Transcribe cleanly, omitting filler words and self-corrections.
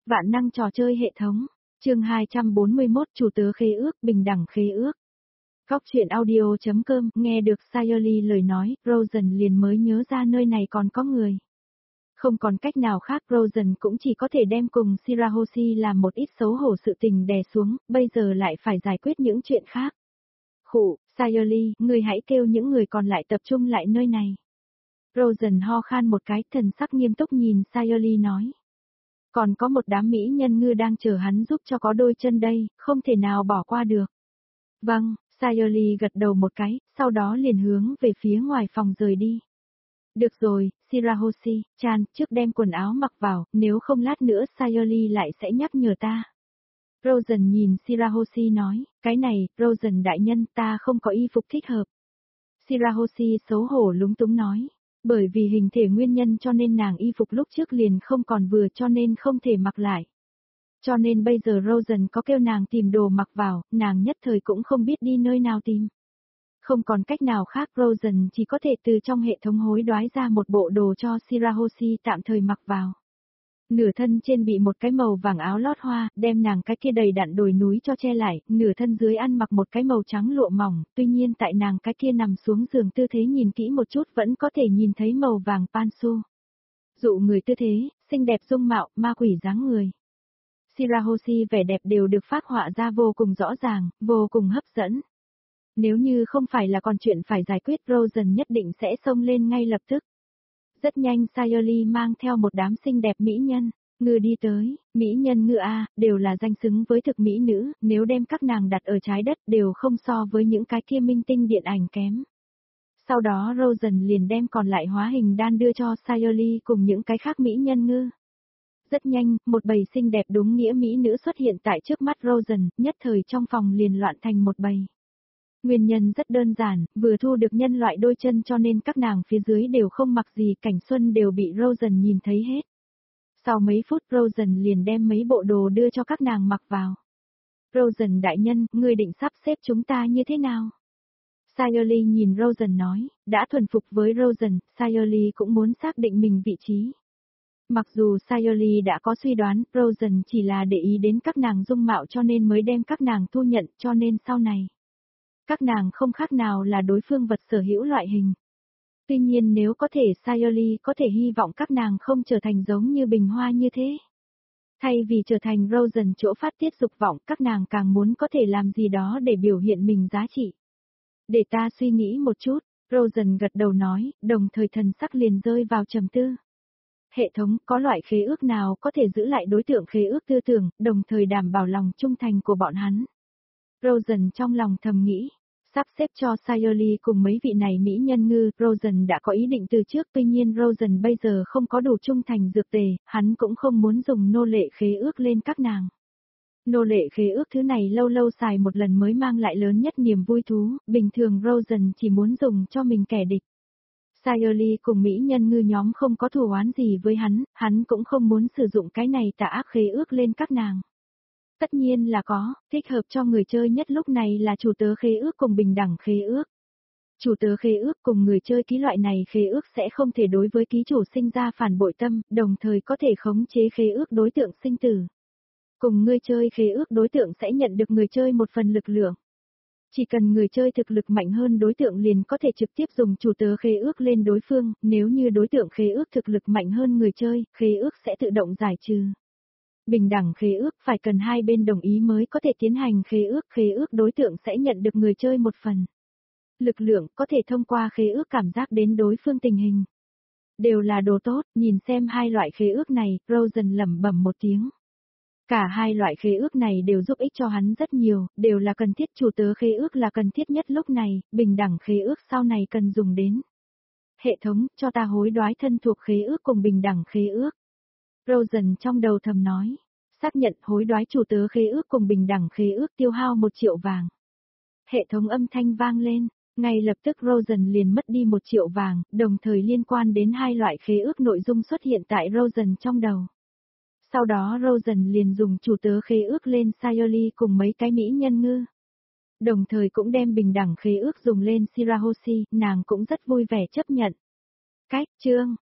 Vạn năng trò chơi hệ thống. Chương 241 chủ tớ khế ước, bình đẳng khế ước. Góc truyện audio.com, nghe được Sayori lời nói, Rosen liền mới nhớ ra nơi này còn có người. Không còn cách nào khác, Rosen cũng chỉ có thể đem cùng Shirahoshi làm một ít xấu hổ sự tình đè xuống, bây giờ lại phải giải quyết những chuyện khác. Khụ, Sayori, người hãy kêu những người còn lại tập trung lại nơi này. Rosen ho khan một cái, thần sắc nghiêm túc nhìn Sayori nói. Còn có một đám mỹ nhân ngư đang chờ hắn giúp cho có đôi chân đây, không thể nào bỏ qua được. Vâng, Sayori gật đầu một cái, sau đó liền hướng về phía ngoài phòng rời đi. Được rồi, Shirahoshi-chan, trước đem quần áo mặc vào, nếu không lát nữa Sayori lại sẽ nhắc nhở ta. Rosen nhìn Shirahoshi nói, cái này, Rosen đại nhân, ta không có y phục thích hợp. Shirahoshi xấu hổ lúng túng nói. Bởi vì hình thể nguyên nhân cho nên nàng y phục lúc trước liền không còn vừa cho nên không thể mặc lại. Cho nên bây giờ Rosen có kêu nàng tìm đồ mặc vào, nàng nhất thời cũng không biết đi nơi nào tìm. Không còn cách nào khác, Rosen chỉ có thể từ trong hệ thống hối đoái ra một bộ đồ cho Shirahoshi tạm thời mặc vào. Nửa thân trên bị một cái màu vàng áo lót hoa, đem nàng cái kia đầy đặn đồi núi cho che lại, nửa thân dưới ăn mặc một cái màu trắng lụa mỏng, tuy nhiên tại nàng cái kia nằm xuống giường tư thế nhìn kỹ một chút vẫn có thể nhìn thấy màu vàng pansu. Dụ người tư thế, xinh đẹp dung mạo, ma quỷ dáng người. Shirahoshi vẻ đẹp đều được phác họa ra vô cùng rõ ràng, vô cùng hấp dẫn. Nếu như không phải là còn chuyện phải giải quyết, Rosen nhất định sẽ xông lên ngay lập tức. Rất nhanh Sayori mang theo một đám xinh đẹp mỹ nhân, ngư đi tới, mỹ nhân ngư A, đều là danh xứng với thực mỹ nữ, nếu đem các nàng đặt ở trái đất đều không so với những cái kia minh tinh điện ảnh kém. Sau đó Rosen liền đem còn lại hóa hình đan đưa cho Sayori cùng những cái khác mỹ nhân ngư. Rất nhanh, một bầy xinh đẹp đúng nghĩa mỹ nữ xuất hiện tại trước mắt Rosen, nhất thời trong phòng liền loạn thành một bầy. Nguyên nhân rất đơn giản, vừa thu được nhân loại đôi chân cho nên các nàng phía dưới đều không mặc gì, cảnh xuân đều bị Rosen nhìn thấy hết. Sau mấy phút Rosen liền đem mấy bộ đồ đưa cho các nàng mặc vào. Rosen đại nhân, ngươi định sắp xếp chúng ta như thế nào? Sayori nhìn Rosen nói, đã thuần phục với Rosen, Sayori cũng muốn xác định mình vị trí. Mặc dù Sayori đã có suy đoán, Rosen chỉ là để ý đến các nàng dung mạo cho nên mới đem các nàng thu nhận, cho nên sau này. Các nàng không khác nào là đối phương vật sở hữu loại hình. Tuy nhiên nếu có thể Sayori có thể hy vọng các nàng không trở thành giống như bình hoa như thế. Thay vì trở thành Rosen chỗ phát tiết dục vọng, các nàng càng muốn có thể làm gì đó để biểu hiện mình giá trị. Để ta suy nghĩ một chút, Rosen gật đầu nói, đồng thời thần sắc liền rơi vào trầm tư. Hệ thống có loại khế ước nào có thể giữ lại đối tượng khế ước tư tưởng, đồng thời đảm bảo lòng trung thành của bọn hắn. Rosen trong lòng thầm nghĩ. Sắp xếp cho Sayori cùng mấy vị này mỹ nhân ngư, Rosen đã có ý định từ trước, tuy nhiên Rosen bây giờ không có đủ trung thành dược tề, hắn cũng không muốn dùng nô lệ khế ước lên các nàng. Nô lệ khế ước thứ này lâu lâu xài một lần mới mang lại lớn nhất niềm vui thú, bình thường Rosen chỉ muốn dùng cho mình kẻ địch. Sayori cùng mỹ nhân ngư nhóm không có thù oán gì với hắn cũng không muốn sử dụng cái này tà ác khế ước lên các nàng. Tất nhiên là có, thích hợp cho người chơi nhất lúc này là chủ tớ khế ước cùng bình đẳng khế ước. Chủ tớ khế ước cùng người chơi ký loại này khế ước sẽ không thể đối với ký chủ sinh ra phản bội tâm, đồng thời có thể khống chế khế ước đối tượng sinh tử. Cùng người chơi khế ước đối tượng sẽ nhận được người chơi một phần lực lượng. Chỉ cần người chơi thực lực mạnh hơn đối tượng liền có thể trực tiếp dùng chủ tớ khế ước lên đối phương, nếu như đối tượng khế ước thực lực mạnh hơn người chơi, khế ước sẽ tự động giải trừ. Bình đẳng khế ước phải cần hai bên đồng ý mới có thể tiến hành khế ước đối tượng sẽ nhận được người chơi một phần. Lực lượng có thể thông qua khế ước cảm giác đến đối phương tình hình. Đều là đồ tốt, nhìn xem hai loại khế ước này, Rosen lẩm bẩm một tiếng. Cả hai loại khế ước này đều giúp ích cho hắn rất nhiều, đều là cần thiết, chủ tớ khế ước là cần thiết nhất lúc này, bình đẳng khế ước sau này cần dùng đến. Hệ thống, cho ta hối đoái thân thuộc khế ước cùng bình đẳng khế ước. Rosen trong đầu thầm nói, xác nhận hối đoái chủ tớ khế ước cùng bình đẳng khế ước tiêu hao 1 triệu vàng. Hệ thống âm thanh vang lên, ngay lập tức Rosen liền mất đi 1 triệu vàng, đồng thời liên quan đến hai loại khế ước nội dung xuất hiện tại Rosen trong đầu. Sau đó Rosen liền dùng chủ tớ khế ước lên Sayori cùng mấy cái mỹ nhân ngư. Đồng thời cũng đem bình đẳng khế ước dùng lên Shirahoshi, nàng cũng rất vui vẻ chấp nhận. Cách chương